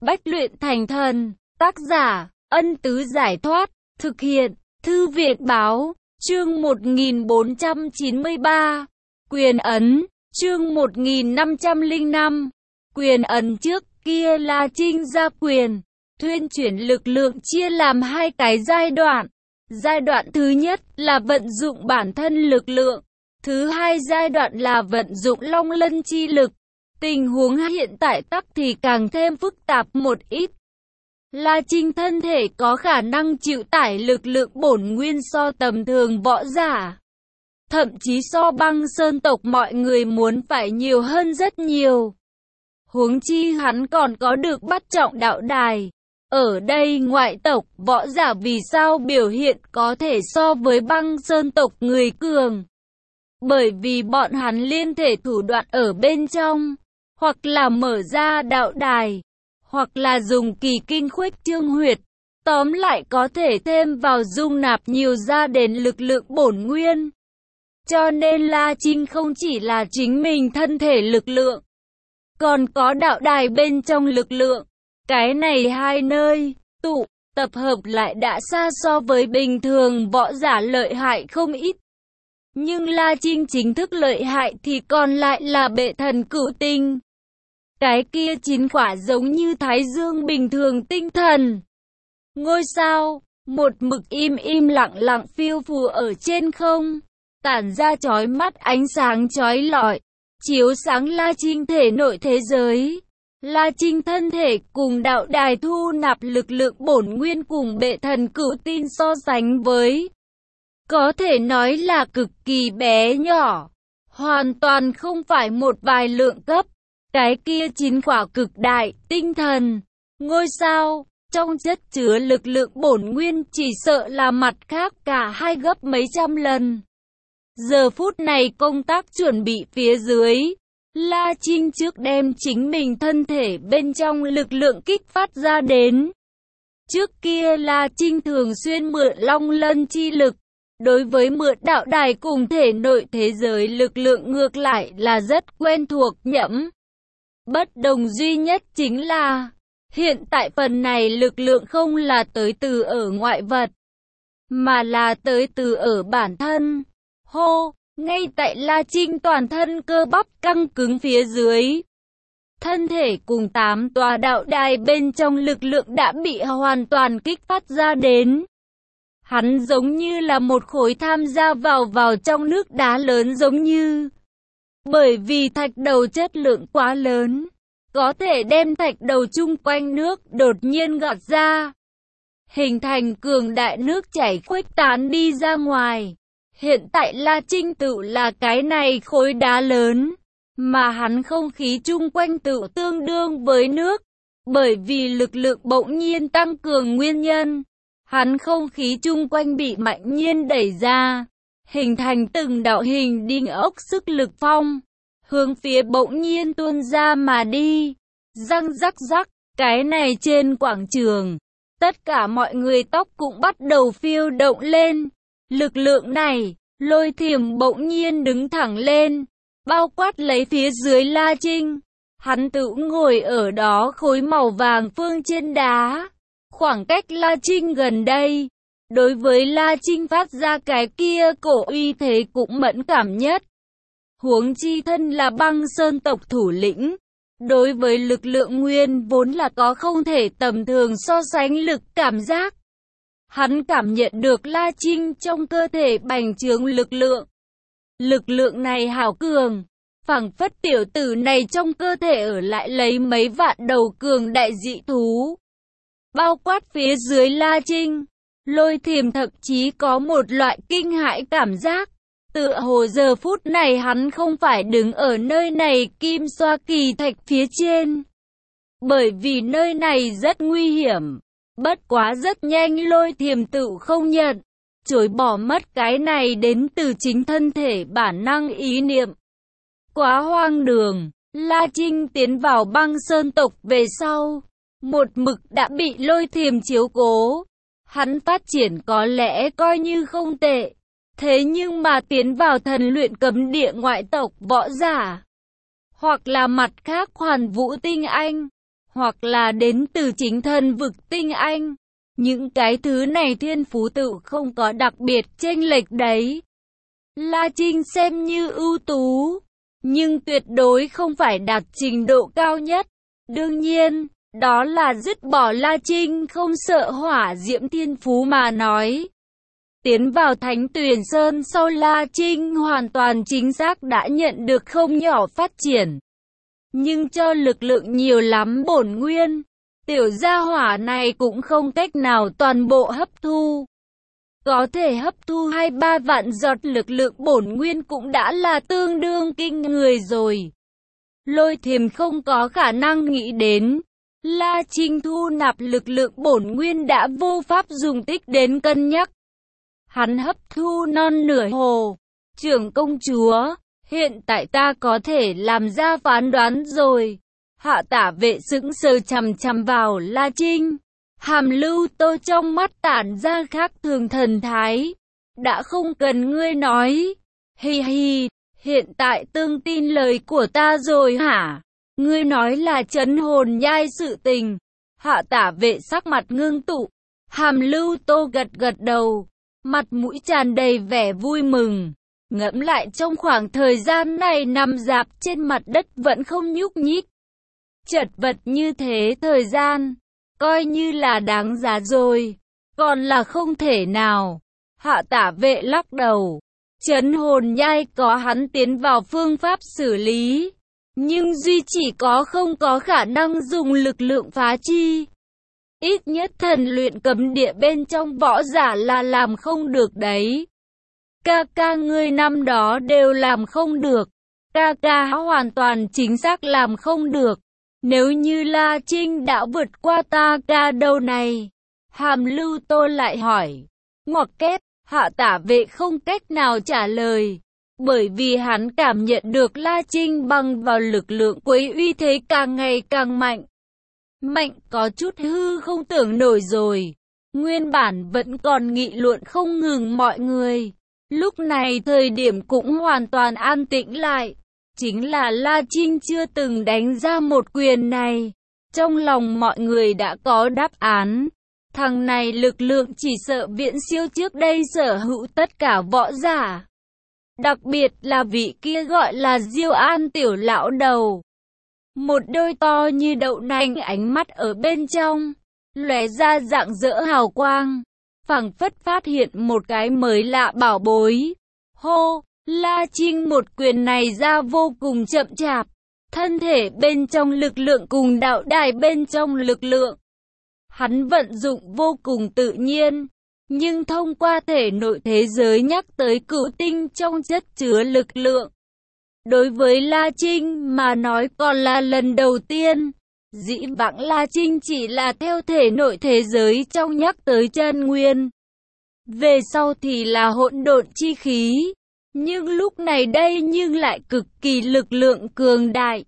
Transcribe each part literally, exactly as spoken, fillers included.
bách luyện thành thần. Tác giả, Ân Tứ Giải Thoát. Thực hiện, Thư viện Báo. Chương một nghìn bốn trăm chín mươi ba. Quyền ấn. Chương một nghìn năm trăm lẻ năm. Quyền ấn. Trước kia La Trinh ra quyền thuyên chuyển lực lượng chia làm hai cái giai đoạn. Giai đoạn thứ nhất là vận dụng bản thân lực lượng. Thứ hai giai đoạn là vận dụng long lân chi lực. Tình huống hiện tại tắc thì càng thêm phức tạp một ít. La Trinh thân thể có khả năng chịu tải lực lượng bổn nguyên so tầm thường võ giả. Thậm chí so băng sơn tộc mọi người muốn phải nhiều hơn rất nhiều. Huống chi hắn còn có được bắt trọng đạo đài. Ở đây ngoại tộc võ giả vì sao biểu hiện có thể so với băng sơn tộc người cường? Bởi vì bọn hắn liên thể thủ đoạn ở bên trong, hoặc là mở ra đạo đài, hoặc là dùng kỳ kinh khuếch trương huyệt, tóm lại có thể thêm vào dung nạp nhiều ra đến lực lượng bổn nguyên. Cho nên La Trinh không chỉ là chính mình thân thể lực lượng, còn có đạo đài bên trong lực lượng. Cái này hai nơi tụ tập hợp lại đã xa so với bình thường võ giả lợi hại không ít. Nhưng La Trinh chính thức lợi hại thì còn lại là bệ thần cửu tinh. Cái kia chín quả giống như thái dương bình thường tinh thần. Ngôi sao, một mực im im lặng lặng phiêu phù ở trên không, tản ra chói mắt ánh sáng chói lọi, chiếu sáng La Trinh thể nội thế giới. La Trinh thân thể cùng đạo đài thu nạp lực lượng bổn nguyên cùng bệ thần cửu tinh so sánh với, có thể nói là cực kỳ bé nhỏ, hoàn toàn không phải một vài lượng cấp. Cái kia chín quả cực đại, tinh thần, ngôi sao, trong chất chứa lực lượng bổn nguyên chỉ sợ là mặt khác cả hai gấp mấy trăm lần. Giờ phút này công tác chuẩn bị phía dưới, La Trinh trước đem chính mình thân thể bên trong lực lượng kích phát ra đến. Trước kia La Trinh thường xuyên mượn long lân chi lực, đối với mượn đạo đài cùng thể nội thế giới lực lượng ngược lại là rất quen thuộc nhẫm. Bất đồng duy nhất chính là, hiện tại phần này lực lượng không là tới từ ở ngoại vật, mà là tới từ ở bản thân. Hô, ngay tại La Trinh toàn thân cơ bắp căng cứng phía dưới, thân thể cùng tám tòa đạo đài bên trong lực lượng đã bị hoàn toàn kích phát ra đến. Hắn giống như là một khối tham gia vào vào trong nước đá lớn giống như. Bởi vì thạch đầu chất lượng quá lớn, có thể đem thạch đầu chung quanh nước đột nhiên gọt ra, hình thành cường đại nước chảy khuếch tán đi ra ngoài. Hiện tại La Trinh tự là cái này khối đá lớn, mà hắn không khí chung quanh tự tương đương với nước. Bởi vì lực lượng bỗng nhiên tăng cường nguyên nhân, hắn không khí chung quanh bị mạnh nhiên đẩy ra, hình thành từng đạo hình đinh ốc sức lực phong, hướng phía bỗng nhiên tuôn ra mà đi. Răng rắc rắc, cái này trên quảng trường, tất cả mọi người tóc cũng bắt đầu phiêu động lên. Lực lượng này, Lôi Thiểm bỗng nhiên đứng thẳng lên, bao quát lấy phía dưới La Trinh. Hắn tự ngồi ở đó khối màu vàng phương trên đá, khoảng cách La Trinh gần đây. Đối với La Trinh phát ra cái kia cổ uy thế cũng mẫn cảm nhất. Huống chi thân là băng sơn tộc thủ lĩnh, đối với lực lượng nguyên vốn là có không thể tầm thường so sánh lực cảm giác. Hắn cảm nhận được La Trinh trong cơ thể bành trướng lực lượng. Lực lượng này hảo cường, phảng phất tiểu tử này trong cơ thể ở lại lấy mấy vạn đầu cường đại dị thú. Bao quát phía dưới La Trinh, Lôi Thiểm thậm chí có một loại kinh hãi cảm giác. Tựa hồ giờ phút này hắn không phải đứng ở nơi này kim xoa kỳ thạch phía trên. Bởi vì nơi này rất nguy hiểm. Bất quá rất nhanh Lôi Thiểm tự không nhận, chối bỏ mất cái này đến từ chính thân thể bản năng ý niệm. Quá hoang đường, La Trinh tiến vào băng sơn tộc về sau, một mực đã bị Lôi Thiểm chiếu cố. Hắn phát triển có lẽ coi như không tệ, thế nhưng mà tiến vào thần luyện cấm địa ngoại tộc võ giả, hoặc là mặt khác Hoàn Vũ tinh anh, hoặc là đến từ chính thần vực tinh anh. Những cái thứ này thiên phú tự không có đặc biệt chênh lệch đấy. La Trinh xem như ưu tú, nhưng tuyệt đối không phải đạt trình độ cao nhất. Đương nhiên, đó là dứt bỏ La Trinh không sợ hỏa diễm thiên phú mà nói. Tiến vào Thánh Tuyền Sơn sau, La Trinh hoàn toàn chính xác đã nhận được không nhỏ phát triển. Nhưng cho lực lượng nhiều lắm bổn nguyên, tiểu gia hỏa này cũng không cách nào toàn bộ hấp thu. Có thể hấp thu hai ba vạn giọt lực lượng bổn nguyên cũng đã là tương đương kinh người rồi. Lôi Thiềm không có khả năng nghĩ đến, La Trinh thu nạp lực lượng bổn nguyên đã vô pháp dùng tích đến cân nhắc. Hắn hấp thu non nửa hồ. Trưởng công chúa, hiện tại ta có thể làm ra phán đoán rồi. Hạ Tả Vệ sững sờ chằm chằm vào La Trinh. Hàm Lưu Tô trong mắt tản ra khác thường thần thái. Đã không cần ngươi nói. Hi hi, hiện tại tương tin lời của ta rồi hả? Ngươi nói là trấn hồn nhai sự tình. Hạ Tả Vệ sắc mặt ngưng tụ. Hàm Lưu Tô gật gật đầu, mặt mũi tràn đầy vẻ vui mừng. Ngẫm lại trong khoảng thời gian này nằm rạp trên mặt đất vẫn không nhúc nhích, chật vật như thế thời gian, coi như là đáng giá rồi, còn là không thể nào. Hạ Tả Vệ lắc đầu, trấn hồn nhai có hắn tiến vào phương pháp xử lý, nhưng duy chỉ có không có khả năng dùng lực lượng phá chi. Ít nhất thần luyện cấm địa bên trong võ giả là làm không được đấy. Ca ca ngươi năm đó đều làm không được. Ca ca hoàn toàn chính xác làm không được. Nếu như La Trinh đã vượt qua ta ca đâu này? Hàm Lưu Tô lại hỏi. Ngoặc kép, Hạ Tả Vệ không cách nào trả lời. Bởi vì hắn cảm nhận được La Trinh bằng vào lực lượng quấy uy thế càng ngày càng mạnh. Mạnh có chút hư không tưởng nổi rồi. Nguyên bản vẫn còn nghị luận không ngừng mọi người. Lúc này thời điểm cũng hoàn toàn an tĩnh lại. Chính là La Trinh chưa từng đánh ra một quyền này. Trong lòng mọi người đã có đáp án. Thằng này lực lượng chỉ sợ viễn siêu trước đây sở hữu tất cả võ giả. Đặc biệt là vị kia gọi là Diêu An tiểu lão đầu. Một đôi to như đậu nành ánh mắt ở bên trong, lóe ra rạng rỡ hào quang, phảng phất phát hiện một cái mới lạ bảo bối. Hô, La Trinh một quyền này ra vô cùng chậm chạp, thân thể bên trong lực lượng cùng đạo đài bên trong lực lượng. Hắn vận dụng vô cùng tự nhiên, nhưng thông qua thể nội thế giới nhắc tới cửu tinh trong chất chứa lực lượng. Đối với La Trinh mà nói còn là lần đầu tiên. Dĩ vãng La Trinh chỉ là theo thể nội thế giới trong nhắc tới chân nguyên. Về sau thì là hỗn độn chi khí. Nhưng lúc này đây nhưng lại cực kỳ lực lượng cường đại.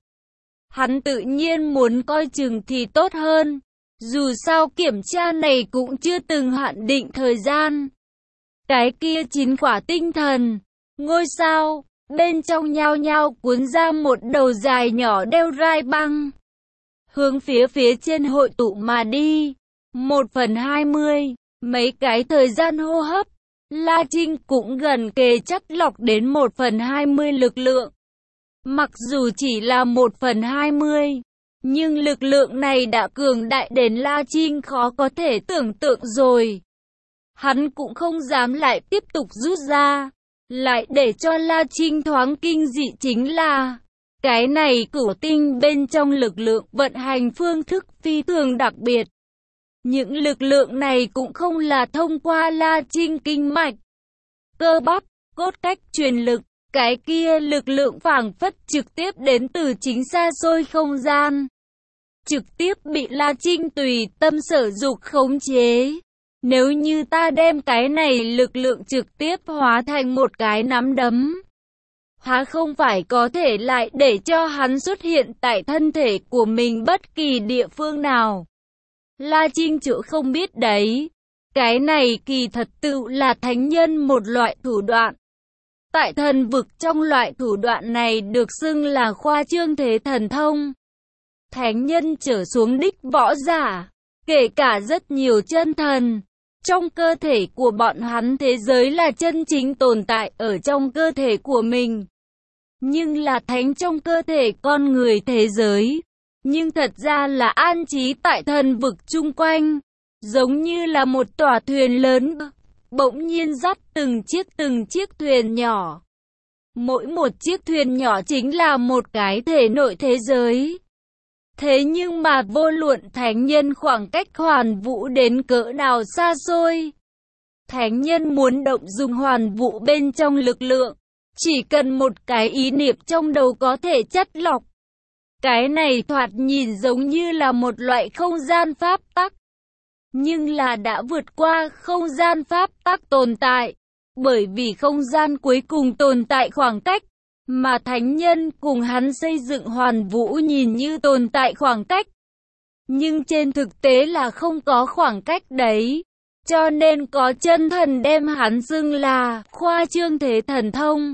Hắn tự nhiên muốn coi chừng thì tốt hơn. Dù sao kiểm tra này cũng chưa từng hạn định thời gian. Cái kia chín quả tinh thần, ngôi sao, bên trong nhao nhao cuốn ra một đầu dài nhỏ đeo rai băng. Hướng phía phía trên hội tụ mà đi. Một phần hai mươi, mấy cái thời gian hô hấp, La Trinh cũng gần kề chắc lọc đến một phần hai mươi lực lượng. Mặc dù chỉ là một phần hai mươi, nhưng lực lượng này đã cường đại đến La Trinh khó có thể tưởng tượng rồi. Hắn cũng không dám lại tiếp tục rút ra. Lại để cho La Trinh thoáng kinh dị chính là, cái này cửu tinh bên trong lực lượng vận hành phương thức phi thường đặc biệt. Những lực lượng này cũng không là thông qua La Trinh kinh mạch, cơ bắp, cốt cách truyền lực. Cái kia lực lượng phảng phất trực tiếp đến từ chính xa xôi không gian. Trực tiếp bị La Trinh tùy tâm sở dục khống chế. Nếu như ta đem cái này lực lượng trực tiếp hóa thành một cái nắm đấm, há không phải có thể lại để cho hắn xuất hiện tại thân thể của mình bất kỳ địa phương nào. La Trinh chữ không biết đấy. Cái này kỳ thật tự là thánh nhân một loại thủ đoạn. Tại thần vực trong loại thủ đoạn này được xưng là khoa trương thế thần thông. thánh nhân trở xuống đích võ giả, kể cả rất nhiều chân thần. Trong cơ thể của bọn hắn thế giới là chân chính tồn tại ở trong cơ thể của mình. Nhưng là thánh trong cơ thể con người thế giới. Nhưng thật ra là an trí tại thần vực chung quanh. Giống như là một tòa thuyền lớn, bỗng nhiên dắt từng chiếc từng chiếc thuyền nhỏ. Mỗi một chiếc thuyền nhỏ chính là một cái thể nội thế giới. Thế nhưng mà vô luận thánh nhân khoảng cách hoàn vũ đến cỡ nào xa xôi, thánh nhân muốn động dùng hoàn vũ bên trong lực lượng, chỉ cần một cái ý niệm trong đầu có thể chắt lọc. Cái này thoạt nhìn giống như là một loại không gian pháp tắc, nhưng là đã vượt qua không gian pháp tắc tồn tại, bởi vì không gian cuối cùng tồn tại khoảng cách, mà thánh nhân cùng hắn xây dựng hoàn vũ nhìn như tồn tại khoảng cách. Nhưng trên thực tế là không có khoảng cách đấy, cho nên có chân thần đem hắn xưng là khoa trương thế thần thông.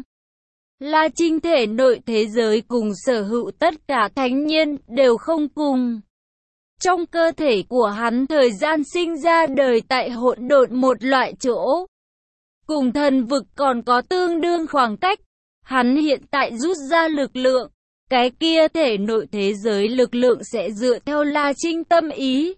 La Trinh thể nội thế giới cùng sở hữu tất cả thánh nhân đều không cùng. Trong cơ thể của hắn thời gian sinh ra đời tại hỗn độn một loại chỗ. Cùng thần vực còn có tương đương khoảng cách. Hắn hiện tại rút ra lực lượng. Cái kia thể nội thế giới lực lượng sẽ dựa theo La Trinh tâm ý.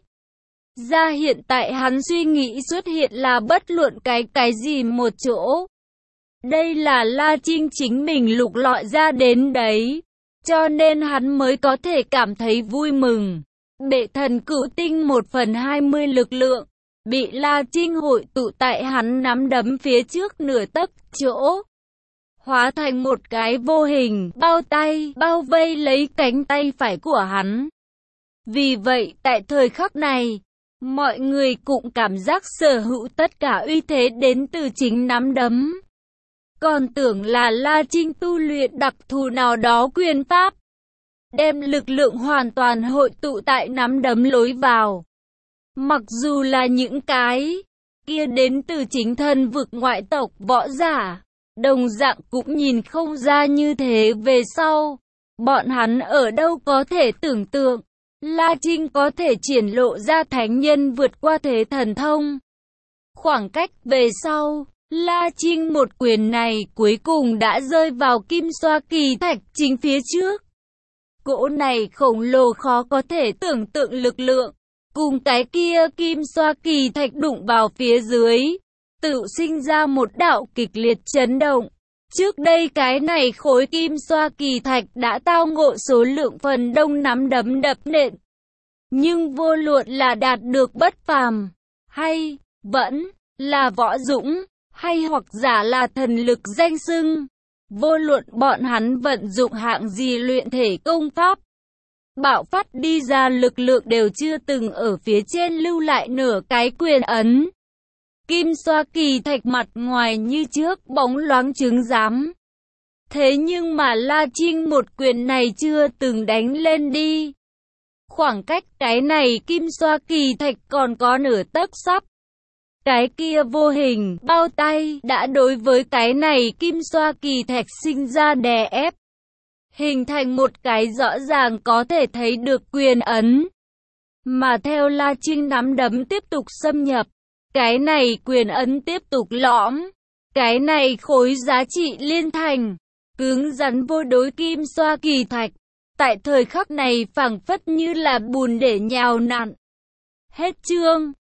Ra hiện tại hắn suy nghĩ xuất hiện là bất luận cái cái gì một chỗ. Đây là La Trinh chính mình lục lọi ra đến đấy. Cho nên hắn mới có thể cảm thấy vui mừng. Bệ thần cửu tinh một phần hai mươi lực lượng, bị La Trinh hội tụ tại hắn nắm đấm phía trước nửa tấc chỗ. Hóa thành một cái vô hình, bao tay, bao vây lấy cánh tay phải của hắn. Vì vậy, tại thời khắc này, mọi người cũng cảm giác sở hữu tất cả uy thế đến từ chính nắm đấm. Còn tưởng là La Trinh tu luyện đặc thù nào đó quyền pháp, đem lực lượng hoàn toàn hội tụ tại nắm đấm lối vào. Mặc dù là những cái kia đến từ chính thân vực ngoại tộc võ giả, đồng dạng cũng nhìn không ra như thế về sau. Bọn hắn ở đâu có thể tưởng tượng, La Trinh có thể triển lộ ra thánh nhân vượt qua thế thần thông. Khoảng cách về sau, La Trinh một quyền này cuối cùng đã rơi vào kim xoa kỳ thạch chính phía trước. Cỗ này khổng lồ khó có thể tưởng tượng lực lượng, cùng cái kia kim xoa kỳ thạch đụng vào phía dưới, tự sinh ra một đạo kịch liệt chấn động. Trước đây cái này khối kim xoa kỳ thạch đã tao ngộ số lượng phần đông nắm đấm đập nện. Nhưng vô luận là đạt được bất phàm, hay vẫn là võ dũng, hay hoặc giả là thần lực danh xưng, vô luận bọn hắn vận dụng hạng gì luyện thể công pháp, bạo phát đi ra lực lượng đều chưa từng ở phía trên lưu lại nửa cái quyền ấn. Kim xoa kỳ thạch mặt ngoài như trước bóng loáng chứng giám. Thế nhưng mà La Trinh một quyền này chưa từng đánh lên đi. Khoảng cách cái này kim xoa kỳ thạch còn có nửa tấc sắp. Cái kia vô hình, bao tay, đã đối với cái này kim xoa kỳ thạch sinh ra đè ép. Hình thành một cái rõ ràng có thể thấy được quyền ấn. Mà theo La Trinh nắm đấm tiếp tục xâm nhập, cái này quyền ấn tiếp tục lõm. Cái này khối giá trị liên thành, cứng rắn vô đối kim xoa kỳ thạch. Tại thời khắc này phảng phất như là bùn để nhào nặn. Hết chương.